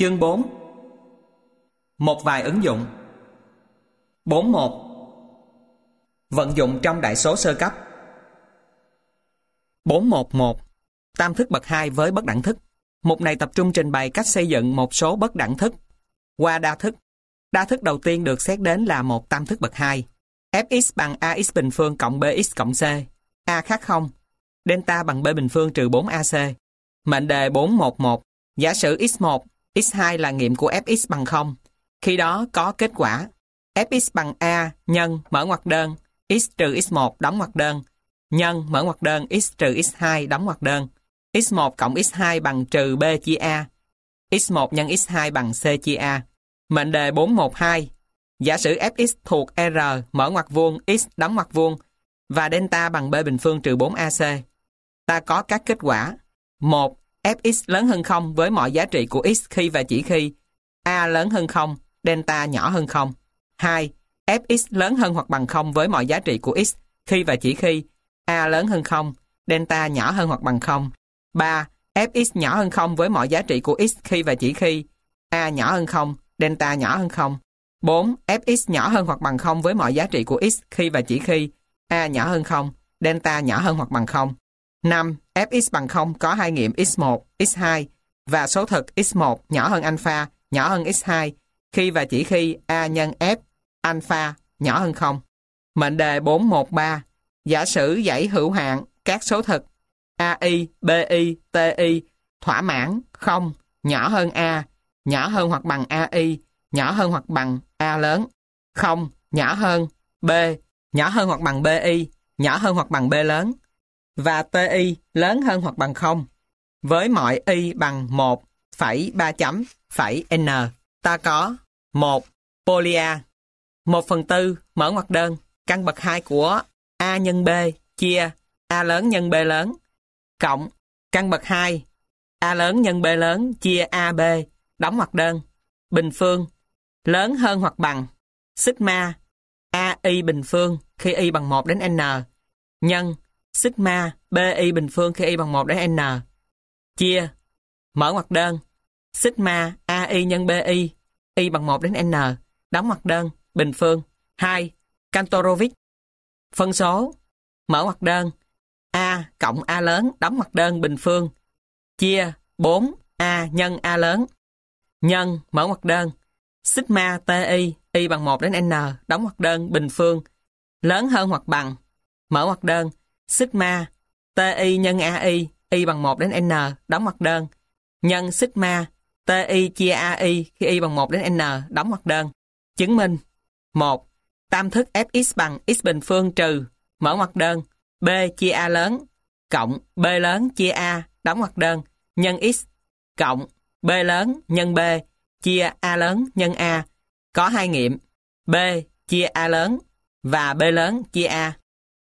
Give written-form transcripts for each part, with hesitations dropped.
Chương 4. Một vài ứng dụng. 4.1. Vận dụng trong đại số sơ cấp. 4.1.1. Tam thức bậc 2 với bất đẳng thức. Mục này tập trung trình bày cách xây dựng một số bất đẳng thức qua đa thức. Đa thức đầu tiên được xét đến là một tam thức bậc 2. Fx bằng ax bình phương cộng bx cộng c. A khác 0. Delta bằng b bình phương trừ 4ac. Mệnh đề 4.1.1. Giả sử x1, x2 là nghiệm của fx bằng 0. Khi đó có kết quả fx bằng a nhân mở ngoặc đơn x trừ x1 đóng ngoặc đơn nhân mở ngoặc đơn x trừ x2 đóng ngoặc đơn. x1 cộng x2 bằng trừ b chia a. x1 nhân x2 bằng c chia a. Mệnh đề 4.1.2. Giả sử fx thuộc R mở ngoặc vuông x đóng ngoặc vuông và delta bằng b bình phương trừ 4ac. Ta có các kết quả. 1. Fx lớn hơn 0 với mọi giá trị của x khi và chỉ khi a lớn hơn 0, delta nhỏ hơn 0. 2. Fx lớn hơn hoặc bằng 0 với mọi giá trị của x khi và chỉ khi a lớn hơn 0, delta nhỏ hơn hoặc bằng 0. 3. Fx nhỏ hơn 0 với mọi giá trị của x khi và chỉ khi a nhỏ hơn 0, delta nhỏ hơn 0. 4. Fx nhỏ hơn hoặc bằng 0 với mọi giá trị của x khi và chỉ khi a nhỏ hơn 0, delta nhỏ hơn hoặc bằng 0. 5. Fx bằng 0 có hai nghiệm x1, x2 và số thực x1 nhỏ hơn alpha, nhỏ hơn x2 khi và chỉ khi a nhân f alpha nhỏ hơn 0. Mệnh đề 4.1.3. Giả sử dãy hữu hạn các số thực AI, BI, TI thỏa mãn 0 nhỏ hơn A, nhỏ hơn hoặc bằng AI, nhỏ hơn hoặc bằng A lớn, 0 nhỏ hơn B, nhỏ hơn hoặc bằng BI, nhỏ hơn hoặc bằng B lớn, và TI lớn hơn hoặc bằng 0, với mọi y bằng 1,3 chấm phẩy n. Ta có 1. Polia 1/4 mở ngoặc đơn căn bậc 2 của A nhân B chia A lớn nhân B lớn cộng căn bậc 2 A lớn nhân B lớn chia AB đóng ngoặc đơn bình phương lớn hơn hoặc bằng sigma AI bình phương khi y bằng 1 đến n nhân sigma BI bình phương khi y bằng 1 đến n chia mở ngoặc đơn sigma AI nhân BI y bằng 1 đến n đóng ngoặc đơn bình phương. 2. Kantorovich phân số mở ngoặc đơn A cộng A lớn đóng ngoặc đơn bình phương chia 4A nhân A lớn nhân mở ngoặc đơn sigma TI y bằng 1 đến n đóng ngoặc đơn bình phương lớn hơn hoặc bằng mở ngoặc đơn sigma TI nhân AI y bằng 1 đến n đóng ngoặc đơn nhân sigma TI chia AI khi y bằng 1 đến n đóng ngoặc đơn. Chứng minh. 1. Tam thức Fx bằng x bình phương trừ mở ngoặc đơn B chia A lớn cộng B lớn chia A đóng ngoặc đơn nhân x cộng B lớn nhân B chia A lớn nhân A có hai nghiệm B chia A lớn và B lớn chia A.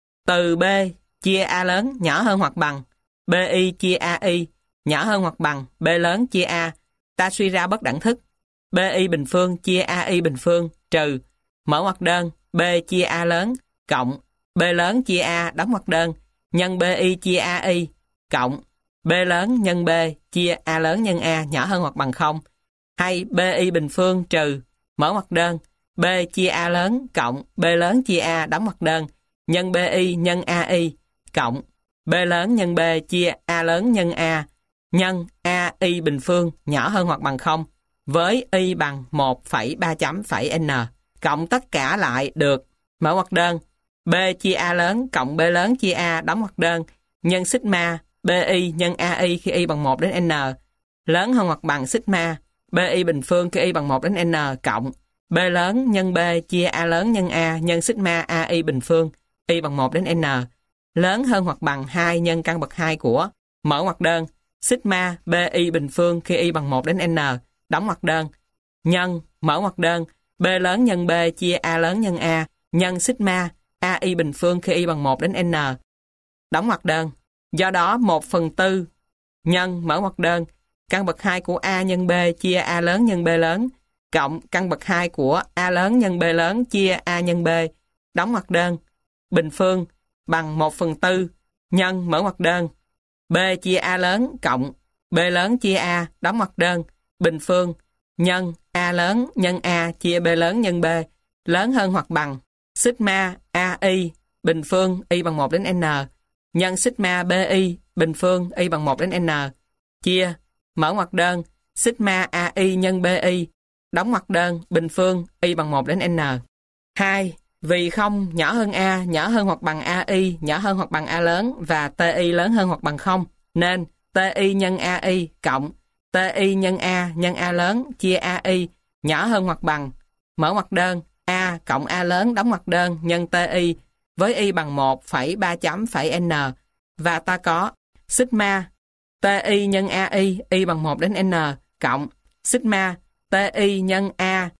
Từ B chia A lớn nhỏ hơn hoặc bằng BI chia AI nhỏ hơn hoặc bằng B lớn chia A, ta suy ra bất đẳng thức BI bình phương chia AI bình phương trừ mở ngoặc đơn B chia A lớn cộng B lớn chia A đóng ngoặc đơn nhân BI chia AI cộng B lớn nhân B chia A lớn nhân A nhỏ hơn hoặc bằng 0 hay BI bình phương trừ mở ngoặc đơn B chia A lớn cộng B lớn chia A đóng ngoặc đơn nhân BI nhân AI cộng B lớn nhân B chia A lớn nhân A nhân AI bình phương nhỏ hơn hoặc bằng 0 với y bằng 1,3 chấm phẩy n cộng tất cả lại được mở ngoặc đơn B chia A lớn cộng B lớn chia A đóng ngoặc đơn nhân sigma BI nhân AI khi y bằng 1 đến n lớn hơn hoặc bằng sigma BI bình phương khi y bằng 1 đến n cộng B lớn nhân B chia A lớn nhân A nhân sigma AI bình phương y bằng 1 đến n lớn hơn hoặc bằng 2 nhân căn bậc 2 của mở ngoặc đơn sigma BI bình phương khi y bằng 1 đến n đóng ngoặc đơn nhân mở ngoặc đơn B lớn nhân B chia A lớn nhân A nhân sigma AI bình phương khi y bằng 1 đến n đóng ngoặc đơn. Do đó 1/4 nhân mở ngoặc đơn căn bậc 2 của A nhân B chia A lớn nhân B lớn cộng căn bậc 2 của A lớn nhân B lớn chia A nhân B đóng ngoặc đơn bình phương bằng 1/4 nhân mở ngoặc đơn B chia A lớn cộng B lớn chia A đóng ngoặc đơn bình phương nhân A lớn nhân A chia B lớn nhân B lớn hơn hoặc bằng sigma AI bình phương y bằng 1 đến n nhân sigma BI bình phương y bằng 1 đến n chia mở ngoặc đơn sigma AI nhân BI đóng ngoặc đơn bình phương y bằng 1 đến n. 2. Vì không nhỏ hơn A, nhỏ hơn hoặc bằng AI, nhỏ hơn hoặc bằng A lớn và TI lớn hơn hoặc bằng 0, nên TI nhân AI cộng TI nhân A lớn chia AI nhỏ hơn hoặc bằng mở ngoặc đơn A cộng A lớn đóng ngoặc đơn nhân TI với y bằng 1,3 chấm phẩy n và ta có sigma TI nhân AI y bằng 1 đến n cộng sigma TI nhân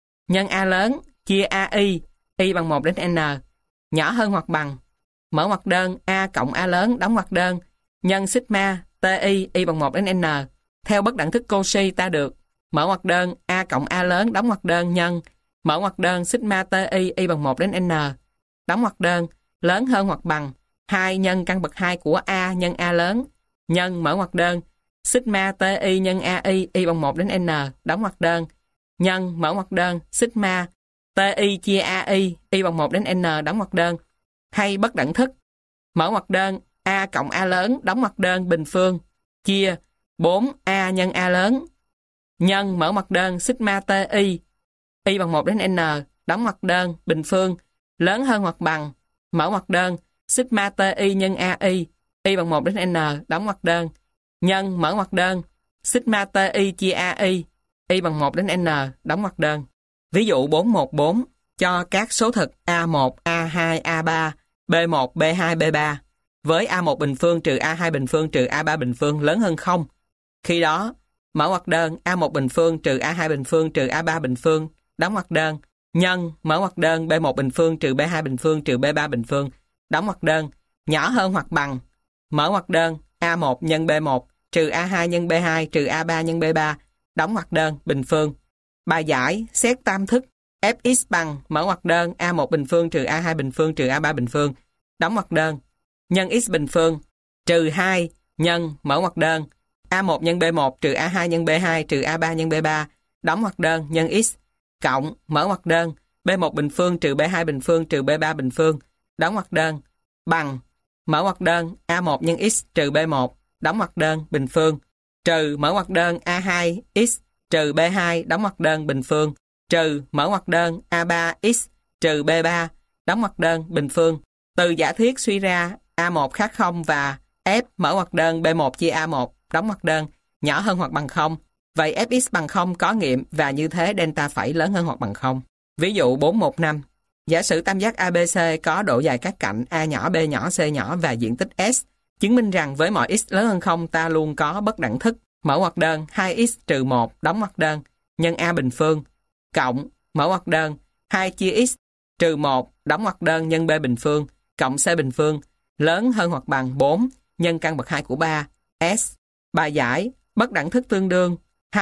A lớn chia AI y bằng 1 đến n nhỏ hơn hoặc bằng mở ngoặc đơn A cộng A lớn đóng ngoặc đơn nhân sigma TI y bằng 1 đến n. Theo bất đẳng thức Cauchy ta được mở ngoặc đơn A cộng A lớn đóng ngoặc đơn nhân mở ngoặc đơn sigma TI y bằng 1 đến n đóng ngoặc đơn lớn hơn hoặc bằng 2 nhân căn bậc 2 của A nhân A lớn nhân mở ngoặc đơn sigma TI nhân AI y bằng 1 đến n đóng ngoặc đơn nhân mở ngoặc đơn sigma TI chia AI y bằng 1 đến n đóng ngoặc đơn hay bất đẳng thức mở ngoặc đơn A cộng A lớn đóng ngoặc đơn bình phương chia 4A nhân A lớn nhân mở ngoặc đơn sigma TI y bằng 1 đến n đóng ngoặc đơn bình phương lớn hơn hoặc bằng mở ngoặc đơn sigma TI nhân AI y bằng 1 đến n đóng ngoặc đơn nhân mở ngoặc đơn sigma TI chia AI y bằng 1 đến n đóng ngoặc đơn. Ví dụ 414 cho các số thực A1, A2, A3, B1, B2, B3 với A1 bình phương trừ A2 bình phương trừ A3 bình phương lớn hơn 0. Khi đó, mở ngoặc đơn A1 bình phương trừ A2 bình phương trừ A3 bình phương đóng ngoặc đơn nhân mở ngoặc đơn B1 bình phương trừ B2 bình phương trừ B3 bình phương đóng ngoặc đơn nhỏ hơn hoặc bằng mở ngoặc đơn A1 nhân B1 trừ A2 nhân B2 trừ A3 nhân B3 đóng ngoặc đơn bình phương. Bài giải xét tam thức Fx bằng mở ngoặc đơn A1 bình phương trừ A2 bình phương trừ A3 bình phương đóng ngoặc đơn nhân x bình phương trừ 2 nhân mở ngoặc đơn A1 nhân B1 trừ A2 nhân B2 trừ A3 nhân B3 đóng ngoặc đơn nhân x cộng mở ngoặc đơn B1 bình phương trừ B2 bình phương trừ B3 bình phương đóng ngoặc đơn bằng mở ngoặc đơn A1 nhân x trừ B1 đóng ngoặc đơn bình phương trừ mở ngoặc đơn A2x trừ B2 đóng ngoặc đơn bình phương trừ mở ngoặc đơn A3x trừ B3 đóng ngoặc đơn bình phương. Từ giả thiết suy ra A1 khác 0 và f mở ngoặc đơn B1 chia A1 đóng ngoặc đơn nhỏ hơn hoặc bằng 0. Vậy Fx bằng 0 có nghiệm và như thế delta phẩy lớn hơn hoặc bằng 0. Ví dụ 415. Giả sử tam giác ABC có độ dài các cạnh A nhỏ, B nhỏ, C nhỏ và diện tích S. Chứng minh rằng với mọi x lớn hơn 0 ta luôn có bất đẳng thức mở ngoặc đơn 2x trừ 1 đóng ngoặc đơn nhân A bình phương cộng mở ngoặc đơn 2 chia x trừ 1 đóng ngoặc đơn nhân B bình phương cộng C bình phương lớn hơn hoặc bằng 4 nhân căn bậc 2 của 3 S. Bài giải bất đẳng thức tương đương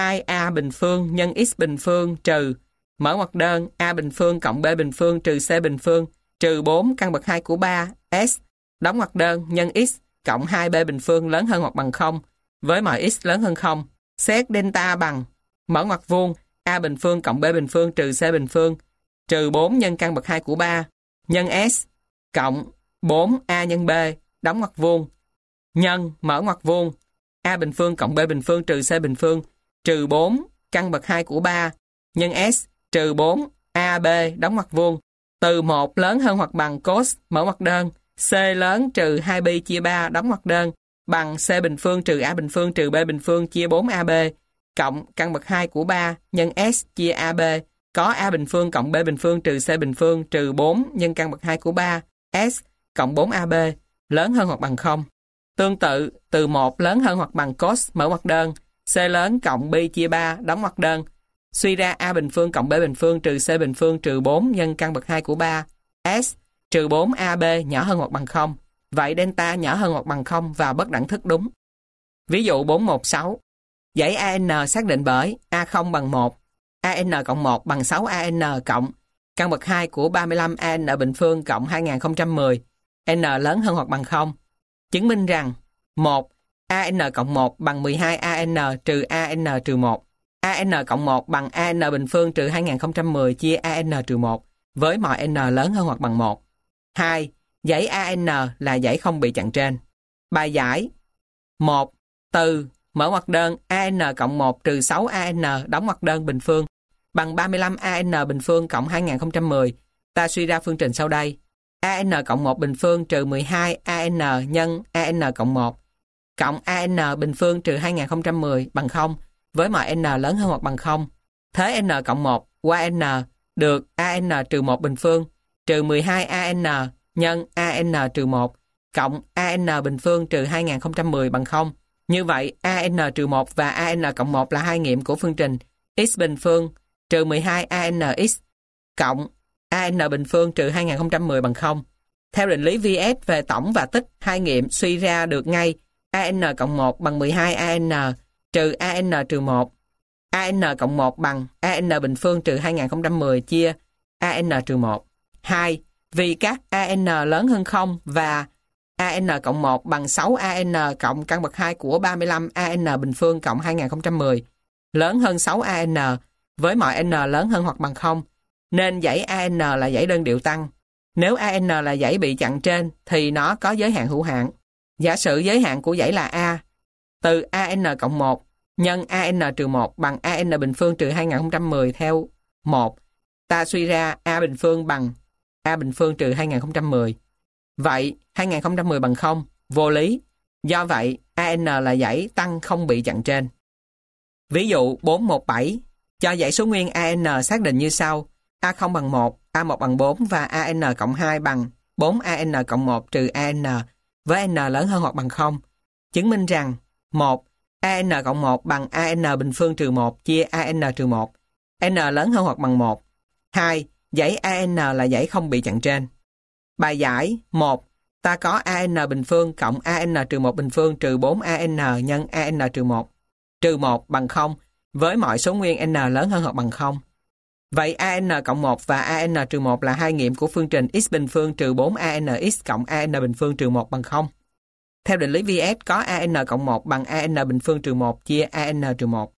2A bình phương nhân x bình phương trừ mở ngoặc đơn A bình phương cộng B bình phương trừ C bình phương trừ 4 căn bậc 2 của 3 S đóng ngoặc đơn nhân x cộng 2B bình phương lớn hơn hoặc bằng 0 với mọi x lớn hơn 0. Xét delta bằng mở ngoặc vuông A bình phương cộng B bình phương trừ C bình phương trừ 4 nhân căn bậc 2 của 3 nhân S cộng 4A nhân B đóng ngoặc vuông nhân mở ngoặc vuông A bình phương cộng B bình phương trừ C bình phương trừ 4 căn bậc 2 của 3 nhân S trừ 4 AB đóng ngoặc vuông từ 1 lớn hơn hoặc bằng cos mở ngoặc đơn C lớn trừ 2B chia 3 đóng ngoặc đơn bằng C bình phương trừ A bình phương trừ B bình phương chia 4AB cộng căn bậc 2 của 3 nhân S chia AB có A bình phương cộng B bình phương trừ C bình phương trừ 4 nhân căn bậc 2 của 3 S cộng 4AB lớn hơn hoặc bằng 0. Tương tự, từ 1 lớn hơn hoặc bằng cos mở ngoặc đơn C lớn cộng B chia 3 đóng ngoặc đơn suy ra A bình phương cộng B bình phương trừ C bình phương trừ 4 nhân căn bậc 2 của 3 S trừ 4AB nhỏ hơn hoặc bằng 0. Vậy delta nhỏ hơn hoặc bằng 0 và bất đẳng thức đúng. Ví dụ 416. Dãy AN xác định bởi A0 bằng 1, AN cộng 1 bằng 6AN cộng căn bậc 2 của 35 AN bình phương cộng 2010, N lớn hơn hoặc bằng 0. Chứng minh rằng 1. AN cộng 1 bằng 12 AN trừ AN trừ 1. AN cộng 1 bằng AN bình phương trừ 2010 chia AN trừ 1 với mọi N lớn hơn hoặc bằng 1. 2. Dãy AN là dãy không bị chặn trên. Bài giải: 1. Từ mở ngoặc đơn AN cộng 1 trừ 6 AN đóng ngoặc đơn bình phương bằng 35 AN bình phương cộng 2010. Ta suy ra phương trình sau đây. AN cộng 1 bình phương trừ 12 AN nhân AN cộng 1 cộng AN bình phương trừ 2010 bằng 0 với mọi N lớn hơn hoặc bằng 0. Thế N cộng 1 qua N được AN trừ 1 bình phương trừ 12 AN nhân AN trừ 1 cộng AN bình phương trừ 2010 bằng 0. Như vậy, AN trừ 1 và AN cộng 1 là hai nghiệm của phương trình x bình phương trừ 12 ANX cộng AN bình phương trừ 2010 bằng 0. Theo định lý VS về tổng và tích, hai nghiệm suy ra được ngay AN cộng 1 bằng 12 AN trừ AN trừ 1. AN cộng 1 bằng AN bình phương trừ 2010 chia AN trừ 1. 2. Vì các AN lớn hơn 0 và AN cộng 1 bằng 6 AN cộng căn bậc 2 của 35 AN bình phương cộng 2010 lớn hơn 6 AN với mọi N lớn hơn hoặc bằng 0, nên dãy AN là dãy đơn điệu tăng. Nếu AN là dãy bị chặn trên thì nó có giới hạn hữu hạn. Giả sử giới hạn của dãy là A, từ AN cộng 1 nhân AN trừ 1 bằng AN bình phương trừ 2010 theo 1, ta suy ra A bình phương bằng A bình phương trừ 2010. Vậy 2010 bằng 0, vô lý. Do vậy, AN là dãy tăng không bị chặn trên. Ví dụ 417, cho dãy số nguyên AN xác định như sau: A0 bằng 1, A1 bằng 4 và AN cộng 2 bằng 4 AN cộng 1 trừ AN với N lớn hơn hoặc bằng 0. Chứng minh rằng 1. AN cộng 1 bằng AN bình phương trừ 1 chia AN trừ 1. N lớn hơn hoặc bằng 1. 2. Dãy AN là dãy không bị chặn trên. Bài giải: 1. Ta có AN bình phương cộng AN trừ 1 bình phương trừ 4 AN nhân AN trừ 1 bằng 0 với mọi số nguyên N lớn hơn hoặc bằng 0. Vậy AN cộng 1 và AN trừ 1 là hai nghiệm của phương trình x bình phương trừ 4 ANX cộng AN bình phương trừ 1 bằng 0. Theo định lý VS có AN cộng 1 bằng AN bình phương trừ 1 chia AN trừ 1.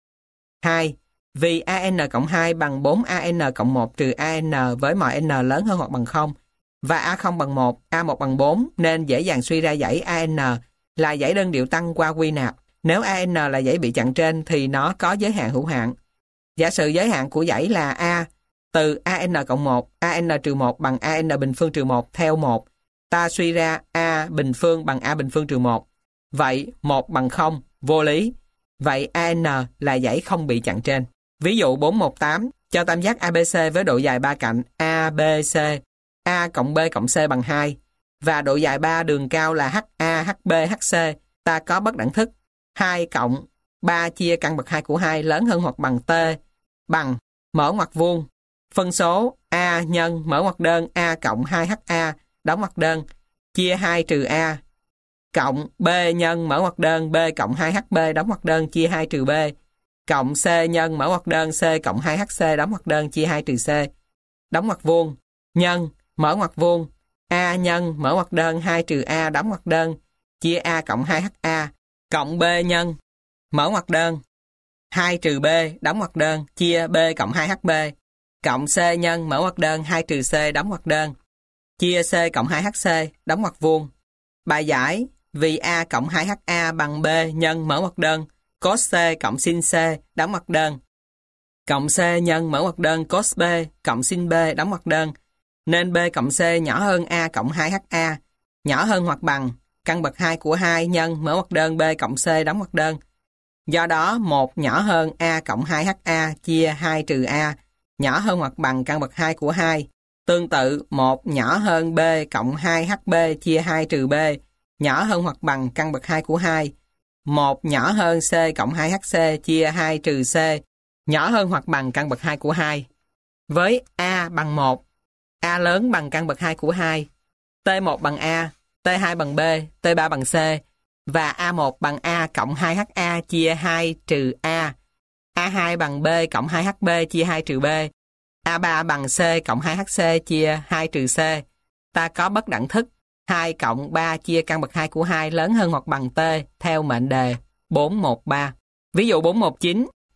2. Vì AN cộng 2 bằng 4 AN cộng 1 trừ AN với mọi N lớn hơn hoặc bằng 0 và A0 bằng 1, A1 bằng 4 nên dễ dàng suy ra dãy AN là dãy đơn điệu tăng qua quy nạp. Nếu AN là dãy bị chặn trên thì nó có giới hạn hữu hạn. Giả sử giới hạn của dãy là A, từ AN cộng 1, AN trừ 1 bằng AN bình phương trừ 1 theo 1, ta suy ra A bình phương bằng A bình phương trừ 1. Vậy 1 bằng 0, vô lý. Vậy AN là dãy không bị chặn trên. Ví dụ 418, cho tam giác ABC với độ dài 3 cạnh ABC, A cộng B cộng C bằng 2, và độ dài 3 đường cao là HA, HB, HC, ta có bất đẳng thức 2 cộng 3 chia căn bậc 2 của 2 lớn hơn hoặc bằng T bằng mở ngoặc vuông phân số A nhân mở ngoặc đơn A cộng 2HA đóng ngoặc đơn chia 2 trừ A cộng B nhân mở ngoặc đơn B cộng 2HB đóng ngoặc đơn chia 2 trừ B cộng C nhân mở ngoặc đơn C cộng 2HC đóng ngoặc đơn chia 2 trừ C đóng ngoặc vuông nhân mở ngoặc vuông A nhân mở ngoặc đơn 2 trừ A đóng ngoặc đơn chia A cộng 2HA cộng B nhân mở ngoặc đơn 2 trừ B đóng ngoặc đơn chia B cộng 2HB cộng C nhân mở ngoặc đơn 2 trừ C đóng ngoặc đơn chia C cộng 2HC đóng ngoặc vuông. Bài giải: vì A cộng 2HA bằng B nhân mở ngoặc đơn cos C cộng sin C đóng ngoặc đơn cộng C nhân mở ngoặc đơn cos B cộng sin B đóng ngoặc đơn, nên B cộng C nhỏ hơn A cộng 2HA, nhỏ hơn hoặc bằng căn bậc 2 của 2 nhân mở ngoặc đơn B cộng C đóng ngoặc đơn. Do đó 1 nhỏ hơn A cộng 2HA chia 2 trừ A, nhỏ hơn hoặc bằng căn bậc 2 của 2. Tương tự 1 nhỏ hơn B cộng 2HB chia 2 trừ B, nhỏ hơn hoặc bằng căn bậc 2 của 2. 1 nhỏ hơn C cộng 2HC chia 2 trừ C, nhỏ hơn hoặc bằng căn bậc 2 của 2. Với A bằng 1, A lớn bằng căn bậc 2 của 2, T1 bằng A, T2 bằng B, T3 bằng C, và A1 bằng A cộng 2HA chia 2 trừ A, A2 bằng B cộng 2HB chia 2 trừ B, A3 bằng C cộng 2HC chia 2 trừ C. Ta có bất đẳng thức 2 cộng 3 chia căn bậc 2 của 2 lớn hơn hoặc bằng T theo mệnh đề 413. Ví dụ 419,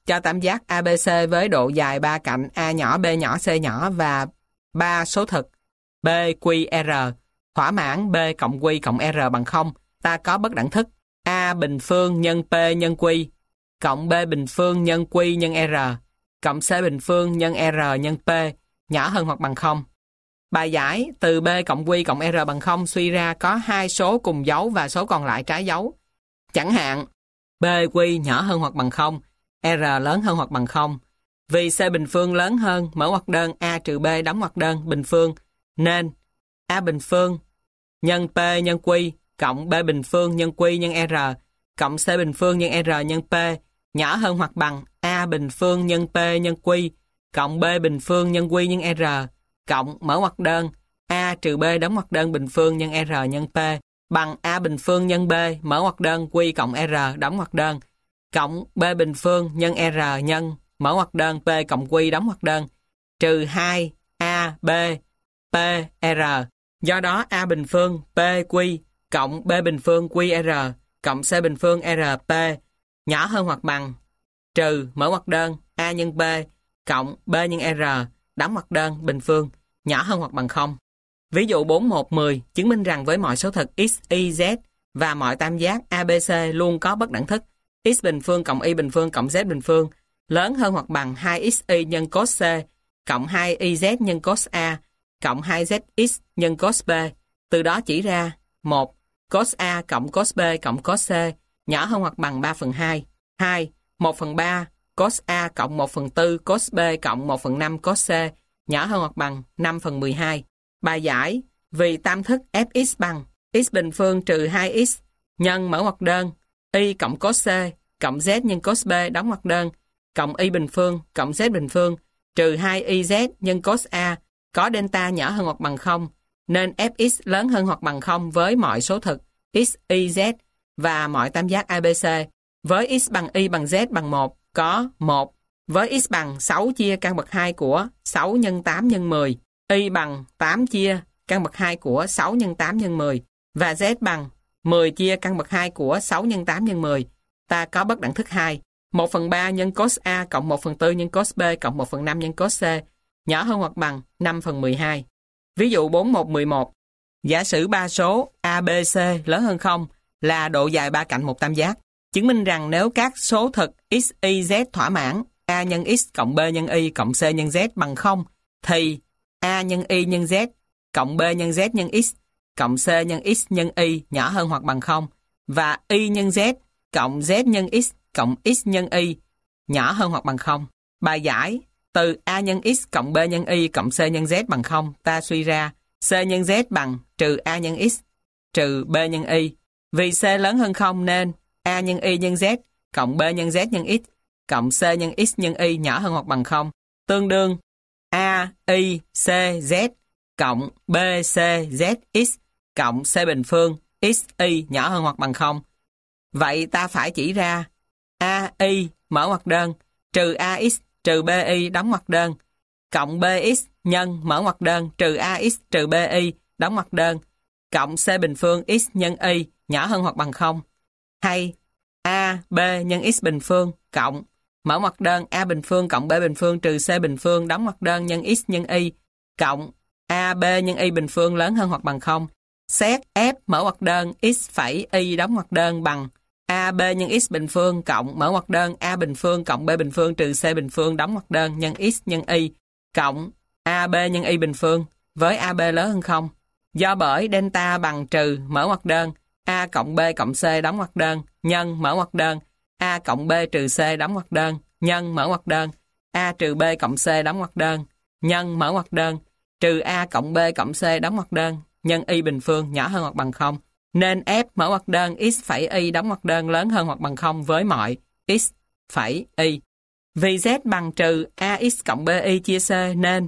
cho tam giác ABC với độ dài 3 cạnh A nhỏ, B nhỏ, C nhỏ và 3 số thực B, Q, R thỏa mãn B cộng Q cộng R bằng 0, ta có bất đẳng thức A bình phương nhân P nhân Q cộng B bình phương nhân Q nhân R cộng C bình phương nhân R nhân P nhỏ hơn hoặc bằng 0. Bài giải từ B cộng Q cộng R bằng 0 suy ra có hai số cùng dấu và số còn lại trái dấu. Chẳng hạn B, Q nhỏ hơn hoặc bằng 0, R lớn hơn hoặc bằng 0. Vì C bình phương lớn hơn, mở ngoặc đơn A trừ B đóng ngoặc đơn bình phương, nên A bình phương nhân P nhân Q cộng B bình phương nhân Q nhân R cộng C bình phương nhân R nhân P nhỏ hơn hoặc bằng A bình phương nhân P nhân Q cộng B bình phương nhân Q nhân R cộng mở ngoặc đơn A trừ B đóng ngoặc đơn bình phương nhân R nhân P bằng A bình phương nhân B mở ngoặc đơn Q cộng R đóng ngoặc đơn cộng B bình phương nhân R nhân mở ngoặc đơn P cộng Q đóng ngoặc đơn trừ 2 A B P R. Do đó A bình phương P Q cộng B bình phương Q R cộng C bình phương R P nhỏ hơn hoặc bằng trừ mở ngoặc đơn A nhân B cộng B nhân R đóng ngoặc đơn bình phương nhỏ hơn hoặc bằng 0. Ví dụ 4.1.10 chứng minh rằng với mọi số thực x, y, z và mọi tam giác ABC luôn có bất đẳng thức x bình phương cộng y bình phương cộng z bình phương lớn hơn hoặc bằng 2xy nhân cos C cộng 2yz nhân cos A cộng 2zx nhân cos B. Từ đó chỉ ra 1. Cos A cộng cos B cộng cos C nhỏ hơn hoặc bằng 3/2. 2. 1/3 cos A cộng 1/4 cos B cộng 1/5 cos C nhỏ hơn hoặc bằng 5/12. Bài giải vì tam thức fx bằng x bình phương trừ 2x nhân mở ngoặc đơn y cộng cos C cộng z nhân cos B đóng ngoặc đơn cộng y bình phương cộng z bình phương trừ 2yz nhân cos A có delta nhỏ hơn hoặc bằng 0 nên fx lớn hơn hoặc bằng 0 với mọi số thực x, y, z và mọi tam giác ABC. Với x bằng y bằng z bằng 1 có 1. Với x bằng 6 chia căn bậc 2 của 6 nhân 8 nhân 10, y bằng 8 chia căn bậc 2 của 6 nhân 8 nhân 10 và z bằng 10 chia căn bậc 2 của 6 nhân 8 nhân 10. Ta có bất đẳng thức 2. 1/3 nhân cos A cộng 1/4 nhân cos B cộng 1/5 nhân cos C nhỏ hơn hoặc bằng 5/12. Ví dụ 4.1.11 giả sử ba số ABC lớn hơn 0 là độ dài ba cạnh một tam giác. Chứng minh rằng nếu các số thực x, y, z thỏa mãn A nhân x cộng B nhân y cộng C nhân z bằng 0 thì A nhân y nhân z cộng B nhân z nhân x cộng C nhân x nhân y nhỏ hơn hoặc bằng 0 và y nhân z cộng z nhân x cộng x nhân y nhỏ hơn hoặc bằng 0. Bài giải từ A nhân x cộng B nhân y cộng C nhân z bằng 0 ta suy ra C nhân z bằng trừ A nhân x trừ B nhân y. Vì C lớn hơn 0 nên A nhân y nhân z cộng B nhân z nhân x cộng C nhân x nhân y nhỏ hơn hoặc bằng 0 tương đương A, y, C, z cộng B, C, z, x cộng C bình phương x, y nhỏ hơn hoặc bằng 0. Vậy ta phải chỉ ra A, y mở ngoặc đơn trừ AX trừ BY đóng ngoặc đơn cộng BX nhân mở ngoặc đơn trừ AX trừ BY đóng ngoặc đơn cộng C bình phương x nhân y nhỏ hơn hoặc bằng 0 hay A, B nhân x bình phương cộng mở ngoặc đơn A bình phương cộng B bình phương trừ C bình phương đóng ngoặc đơn nhân x nhân y cộng A, B nhân y bình phương lớn hơn hoặc bằng 0. Xét f mở ngoặc đơn x phẩy y đóng ngoặc đơn bằng AB nhân x bình phương cộng mở ngoặc đơn A bình phương cộng B bình phương trừ C bình phương đóng ngoặc đơn nhân x nhân y cộng AB nhân y bình phương với AB lớn hơn 0. Do bởi delta bằng trừ mở ngoặc đơn A cộng B cộng C đóng ngoặc đơn nhân mở ngoặc đơn A cộng B trừ C đóng ngoặc đơn nhân mở ngoặc đơn A trừ B cộng C đóng ngoặc đơn nhân mở ngoặc đơn trừ A cộng B cộng C đóng ngoặc đơn nhân y bình phương nhỏ hơn hoặc bằng 0. Nên f mở ngoặc đơn x phẩy y đóng ngoặc đơn lớn hơn hoặc bằng 0 với mọi x phẩy y. Vì z bằng trừ ax cộng bi chia c nên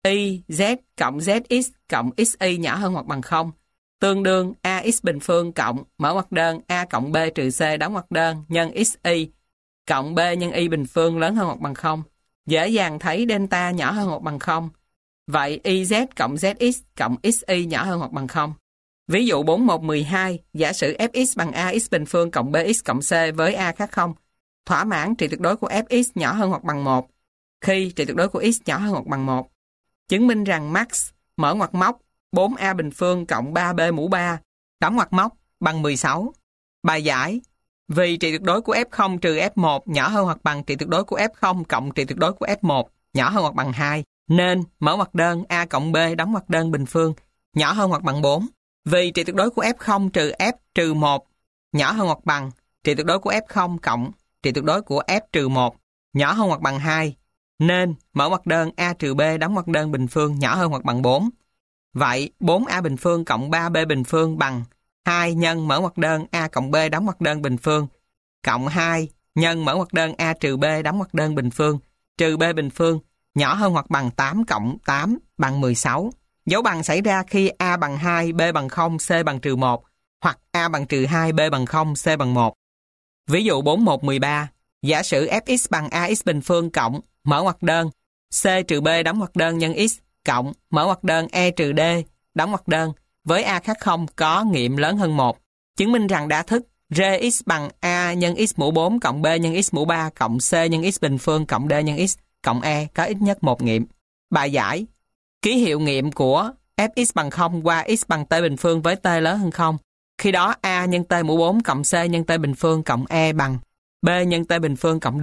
y z cộng zx cộng xy nhỏ hơn hoặc bằng 0 tương đương ax bình phương cộng mở ngoặc đơn a cộng b trừ c đóng ngoặc đơn nhân xy cộng b nhân y bình phương lớn hơn hoặc bằng 0. Dễ dàng thấy delta nhỏ hơn hoặc bằng 0. Vậy YZ cộng ZX cộng XY nhỏ hơn hoặc bằng 0. Ví dụ 4112, giả sử fx bằng ax bình phương cộng bx cộng c với a khác 0. thỏa mãn trị tuyệt đối của Fx nhỏ hơn hoặc bằng 1 khi trị tuyệt đối của x nhỏ hơn hoặc bằng 1. Chứng minh rằng max mở ngoặc móc 4a bình phương cộng 3b mũ 3 đóng ngoặc móc bằng 16. Bài giải: vì trị tuyệt đối của F0 trừ F1 nhỏ hơn hoặc bằng trị tuyệt đối của F0 cộng trị tuyệt đối của F1 nhỏ hơn hoặc bằng 2, nên mở ngoặc đơn a cộng b đóng ngoặc đơn bình phương nhỏ hơn hoặc bằng 4. Vì trị tuyệt đối của F0 trừ F trừ 1 nhỏ hơn hoặc bằng trị tuyệt đối của F0 cộng trị tuyệt đối của F trừ 1 nhỏ hơn hoặc bằng 2, nên mở ngoặc đơn a trừ b đóng ngoặc đơn bình phương nhỏ hơn hoặc bằng 4. Vậy 4a bình phương cộng 3b bình phương bằng 2 nhân mở ngoặc đơn a cộng b đóng ngoặc đơn bình phương cộng 2 nhân mở ngoặc đơn a trừ b đóng ngoặc đơn bình phương trừ b bình phương nhỏ hơn hoặc bằng 8 cộng 8 bằng 16. Dấu bằng xảy ra khi a bằng 2, b bằng 0, c bằng trừ 1 hoặc a bằng trừ 2, b bằng 0, c bằng 1. Ví dụ 4113, giả sử fx bằng ax bình phương cộng mở ngoặc đơn c trừ b đóng ngoặc đơn nhân x cộng mở ngoặc đơn e trừ d đóng ngoặc đơn với a khác 0 có nghiệm lớn hơn 1. Chứng minh rằng đa thức Rx bằng a nhân x mũ 4 cộng b nhân x mũ 3 cộng c nhân x bình phương cộng d nhân x cộng e có ít nhất một nghiệm. Bài giải: ký hiệu nghiệm của fx bằng 0 qua x bằng t bình phương với t lớn hơn 0. Khi đó a nhân t mũ 4 cộng c nhân t bình phương cộng e bằng b nhân t bình phương cộng d.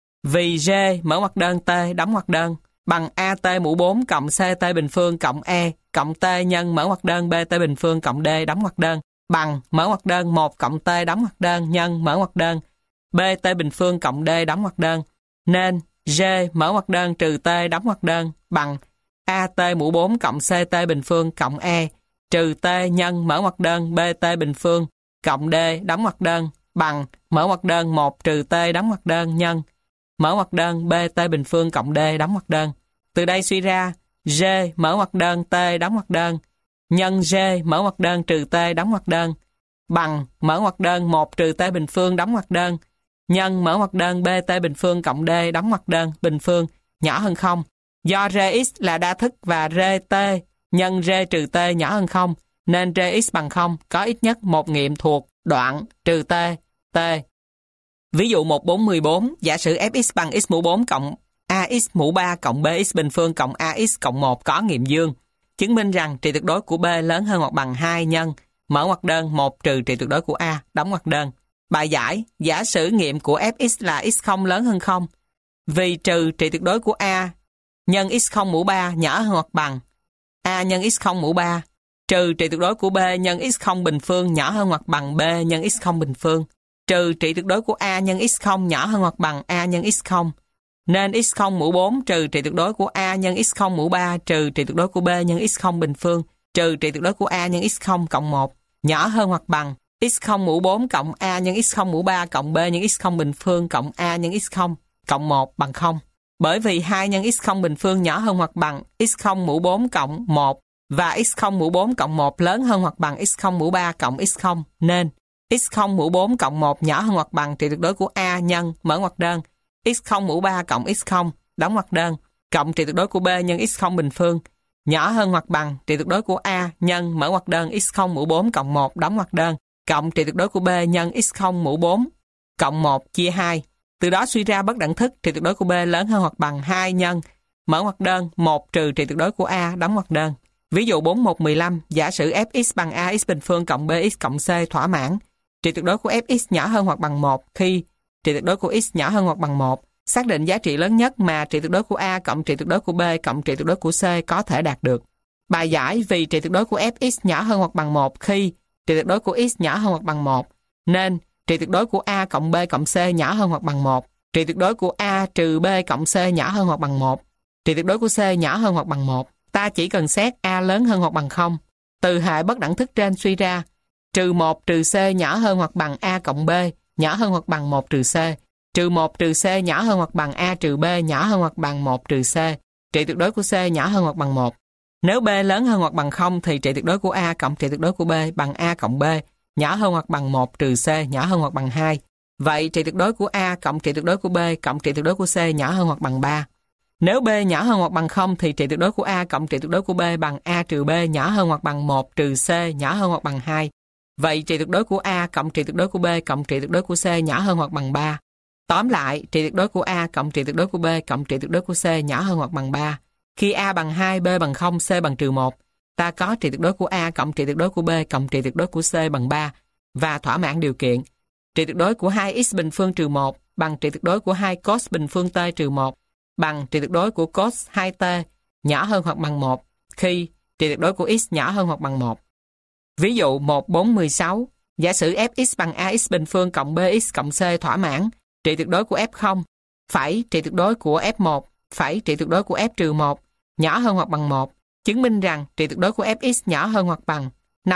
Vì r mở ngoặc đơn t đóng ngoặc đơn bằng at mũ 4 cộng ct bình phương cộng e cộng t nhân mở ngoặc đơn bt bình phương cộng d đóng ngoặc đơn bằng mở ngoặc đơn 1 cộng t đóng ngoặc đơn nhân mở ngoặc đơn bt bình phương cộng d đóng ngoặc đơn, nên r mở ngoặc đơn trừ t đóng ngoặc đơn bằng at mũ 4 cộng ct bình phương cộng e trừ t nhân mở ngoặc đơn bt bình phương cộng d đóng ngoặc đơn bằng mở ngoặc đơn 1 trừ t đóng ngoặc đơn nhân mở ngoặc đơn bt bình phương cộng d đóng ngoặc đơn. Từ đây suy ra r mở ngoặc đơn t đóng ngoặc đơn nhân r mở ngoặc đơn trừ t đóng ngoặc đơn bằng mở ngoặc đơn 1 trừ t bình phương đóng ngoặc đơn nhân mở ngoặc đơn bt bình phương cộng d đóng ngoặc đơn bình phương nhỏ hơn 0. Do rx là đa thức và rt nhân r trừ t nhỏ hơn 0, nên rx bằng 0 có ít nhất một nghiệm thuộc đoạn trừ t, t. Ví dụ 1414, giả sử fx bằng x mũ 4 cộng ax mũ 3 cộng bx bình phương cộng ax cộng 1 có nghiệm dương. Chứng minh rằng trị tuyệt đối của b lớn hơn hoặc bằng 2 nhân mở ngoặc đơn 1 trừ trị tuyệt đối của a đóng ngoặc đơn. Bài giải: giả sử nghiệm của fx là x0 lớn hơn 0. Vì trừ trị tuyệt đối của a nhân x0 mũ 3 nhỏ hơn hoặc bằng a nhân x0 mũ 3 trừ trị tuyệt đối của b nhân x0 bình phương nhỏ hơn hoặc bằng b nhân x0 bình phương trừ trị tuyệt đối của a nhân x0 nhỏ hơn hoặc bằng a nhân x0, nên x0 mũ 4 trừ trị tuyệt đối của a nhân x0 mũ 3 trừ trị tuyệt đối của b nhân x0 bình phương trừ trị tuyệt đối của a nhân x0 cộng 1 nhỏ hơn hoặc bằng x0 mũ 4 cộng a nhân x0 mũ 3 cộng b nhân x0 bình phương cộng a nhân x0 cộng 1 bằng 0. Bởi vì 2 nhân x0 bình phương nhỏ hơn hoặc bằng x0 mũ 4 cộng 1 và x0 mũ 4 cộng 1 lớn hơn hoặc bằng x0 mũ 3 cộng x0, nên x0 mũ 4 cộng 1 nhỏ hơn hoặc bằng trị tuyệt đối của a nhân mở ngoặc đơn x0 mũ 3 cộng x0 đóng ngoặc đơn cộng trị tuyệt đối của b nhân x0 bình phương nhỏ hơn hoặc bằng trị tuyệt đối của a nhân mở ngoặc đơn x0 mũ 4 cộng 1 đóng ngoặc đơn cộng trị tuyệt đối của b nhân x0 mũ 4 cộng 1 chia 2. Từ đó suy ra bất đẳng thức trị tuyệt đối của b lớn hơn hoặc bằng 2 nhân mở ngoặc đơn 1 trừ trị tuyệt đối của a đóng ngoặc đơn. Ví dụ 4115, giả sử fx bằng ax bình phương cộng bx cộng c thỏa mãn trị tuyệt đối của fx nhỏ hơn hoặc bằng 1 khi trị tuyệt đối của x nhỏ hơn hoặc bằng 1, xác định giá trị lớn nhất mà trị tuyệt đối của a cộng trị tuyệt đối của b cộng trị tuyệt đối của c có thể đạt được. Bài giải: vì trị tuyệt đối của fx nhỏ hơn hoặc bằng 1 khi trị tuyệt đối của x nhỏ hơn hoặc bằng 1, nên trị tuyệt đối của a cộng b cộng c nhỏ hơn hoặc bằng 1, trị tuyệt đối của a trừ b cộng c nhỏ hơn hoặc bằng 1, trị tuyệt đối của c nhỏ hơn hoặc bằng 1. Ta chỉ cần xét a lớn hơn hoặc bằng 0. Từ hệ bất đẳng thức trên suy ra trừ 1 trừ c nhỏ hơn hoặc bằng a cộng b nhỏ hơn hoặc bằng 1 trừ c, trừ 1 trừ c nhỏ hơn hoặc bằng a trừ b nhỏ hơn hoặc bằng 1 trừ c, trị tuyệt đối của c nhỏ hơn hoặc bằng 1. Nếu b lớn hơn hoặc bằng 0 thì trị tuyệt đối của a cộng trị tuyệt đối của b bằng a cộng b nhỏ hơn hoặc bằng 1 trừ c nhỏ hơn hoặc bằng 2. Vậy trị tuyệt đối của a cộng trị tuyệt đối của b cộng trị tuyệt đối của c nhỏ hơn hoặc bằng 3. Nếu b nhỏ hơn hoặc bằng 0 thì trị tuyệt đối của a cộng trị tuyệt đối của b bằng a trừ b nhỏ hơn hoặc bằng 1 trừ c nhỏ hơn hoặc bằng 2. Vậy trị tuyệt đối của a cộng trị tuyệt đối của b cộng trị tuyệt đối của c nhỏ hơn hoặc bằng 3. Tóm lại, trị tuyệt đối của A cộng trị tuyệt đối của B cộng trị tuyệt đối của C nhỏ hơn hoặc bằng 3. Khi A bằng 2, B bằng 0, C bằng trừ 1, ta có trị tuyệt đối của A cộng trị tuyệt đối của B cộng trị tuyệt đối của C bằng 3 và thỏa mãn điều kiện. Trị tuyệt đối của 2x bình phương trừ 1 bằng trị tuyệt đối của 2 cos bình phương t trừ 1 bằng trị tuyệt đối của cos 2t nhỏ hơn hoặc bằng 1 khi trị tuyệt đối của x nhỏ hơn hoặc bằng 1. Ví dụ 1, 4, 16, giả sử fx bằng ax bình phương cộng bx cộng c thỏa mãn, trị tuyệt đối của f0, phẩy trị tuyệt đối của f1, phẩy trị tuyệt đối của f trừ 1 nhỏ hơn hoặc bằng 1, chứng minh rằng trị tuyệt đối của fx nhỏ hơn hoặc bằng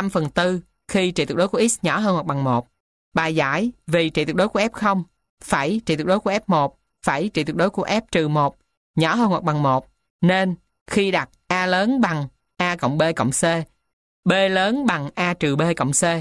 5/4 khi trị tuyệt đối của x nhỏ hơn hoặc bằng 1. Bài giải vì trị tuyệt đối của f0, phẩy trị tuyệt đối của f1, phẩy trị tuyệt đối của f trừ 1 nhỏ hơn hoặc bằng 1, nên khi đặt a lớn bằng a cộng b cộng c, b lớn bằng a trừ b cộng c,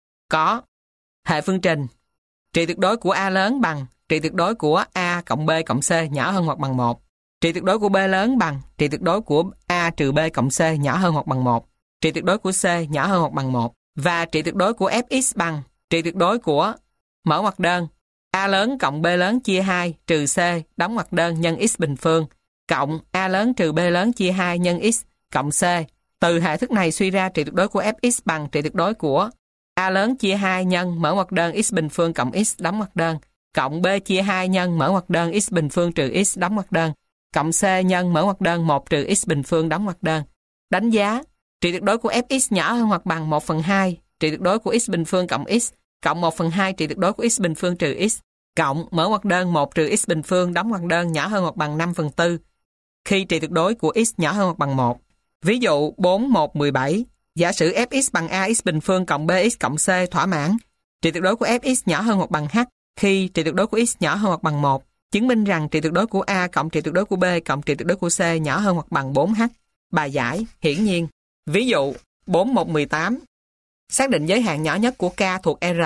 có hệ phương trình trị tuyệt đối của a lớn bằng trị tuyệt đối của a cộng b cộng c nhỏ hơn hoặc bằng 1, trị tuyệt đối của b lớn bằng trị tuyệt đối của a trừ b cộng c nhỏ hơn hoặc bằng 1, trị tuyệt đối của c nhỏ hơn hoặc bằng 1, và trị tuyệt đối của fx bằng trị tuyệt đối của mở ngoặc đơn a lớn cộng b lớn chia 2 trừ c đóng ngoặc đơn nhân x bình phương cộng a lớn trừ b lớn chia 2 nhân x cộng c. Từ hệ thức này suy ra trị tuyệt đối của fx bằng trị tuyệt đối của a lớn chia 2 nhân mở ngoặc đơn x bình phương cộng x đóng ngoặc đơn cộng b chia 2 nhân mở ngoặc đơn x bình phương trừ x đóng ngoặc đơn cộng c nhân mở ngoặc đơn 1 trừ x bình phương đóng ngoặc đơn. Đánh giá trị tuyệt đối của fx nhỏ hơn hoặc bằng 1/2 trị tuyệt đối của x bình phương cộng x cộng 1/2 trị tuyệt đối của x bình phương trừ x cộng mở ngoặc đơn 1 trừ x bình phương đóng ngoặc đơn nhỏ hơn hoặc bằng 5/4 khi trị tuyệt đối của x nhỏ hơn hoặc bằng 1. Ví dụ 4, 1, 17, giả sử fx bằng ax bình phương cộng bx cộng c thỏa mãn, trị tuyệt đối của fx nhỏ hơn hoặc bằng h khi trị tuyệt đối của x nhỏ hơn hoặc bằng 1, chứng minh rằng trị tuyệt đối của a cộng trị tuyệt đối của b cộng trị tuyệt đối của c nhỏ hơn hoặc bằng 4h. Bài giải hiển nhiên. Ví dụ 4, 1, 18, xác định giới hạn nhỏ nhất của k thuộc R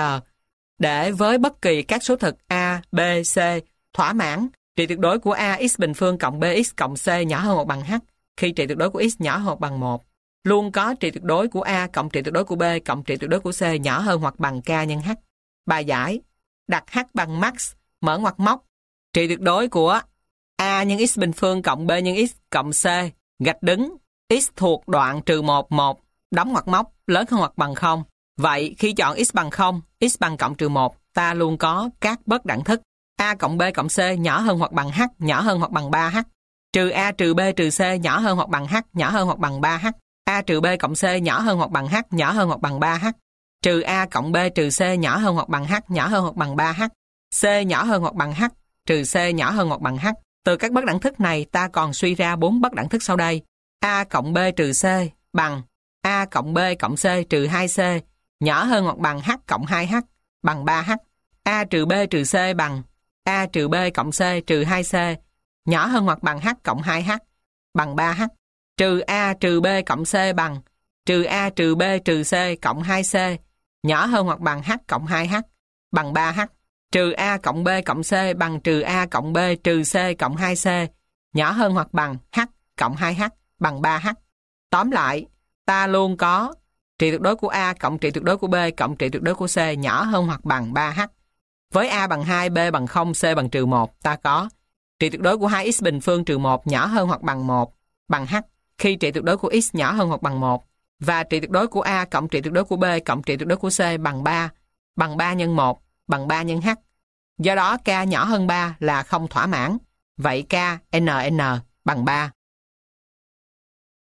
để với bất kỳ các số thực a, b, c thỏa mãn trị tuyệt đối của a x bình phương cộng bx cộng c nhỏ hơn hoặc bằng h khi trị tuyệt đối của x nhỏ hơn hoặc bằng 1. Luôn có trị tuyệt đối của a cộng trị tuyệt đối của b cộng trị tuyệt đối của c nhỏ hơn hoặc bằng k nhân h. Bài giải đặt h bằng max mở ngoặc móc trị tuyệt đối của a nhân x bình phương cộng b nhân x cộng c gạch đứng x thuộc đoạn trừ 1, 1 đóng ngoặc móc lớn hơn hoặc bằng 0. Vậy khi chọn x bằng 0, x bằng cộng trừ 1, ta luôn có các bất đẳng thức a cộng b cộng c nhỏ hơn hoặc bằng h nhỏ hơn hoặc bằng 3h, trừ a trừ b trừ c nhỏ hơn hoặc bằng h nhỏ hơn hoặc bằng 3h, a trừ b cộng c nhỏ hơn hoặc bằng h nhỏ hơn hoặc bằng 3h, trừ a cộng b trừ c nhỏ hơn hoặc bằng h nhỏ hơn hoặc bằng 3h, c nhỏ hơn hoặc bằng h, trừ c nhỏ hơn hoặc bằng h. Từ các bất đẳng thức này ta còn suy ra 4 bất đẳng thức sau đây. A cộng b trừ c bằng a cộng b cộng c trừ 2c nhỏ hơn hoặc bằng h cộng 2h bằng 3h. A trừ b trừ c bằng a trừ b cộng c trừ 2c nhỏ hơn hoặc bằng h cộng 2h bằng 3h. Trừ a trừ b cộng c bằng trừ a trừ b trừ c cộng 2c nhỏ hơn hoặc bằng h cộng 2h bằng 3h. Trừ a cộng b cộng c bằng trừ a cộng b trừ c cộng 2c nhỏ hơn hoặc bằng h cộng 2h bằng 3h. Tóm lại, ta luôn có trị tuyệt đối của a cộng trị tuyệt đối của b cộng trị tuyệt đối của c nhỏ hơn hoặc bằng 3h. Với a bằng 2, b bằng 0, c bằng trừ 1, ta có trị tuyệt đối của 2x bình phương trừ 1 nhỏ hơn hoặc bằng 1 bằng h khi trị tuyệt đối của x nhỏ hơn hoặc bằng 1 và trị tuyệt đối của a cộng trị tuyệt đối của b cộng trị tuyệt đối của c bằng 3 nhân 1 bằng 3 nhân h. Do đó k nhỏ hơn 3 là không thỏa mãn. Vậy k n bằng 3.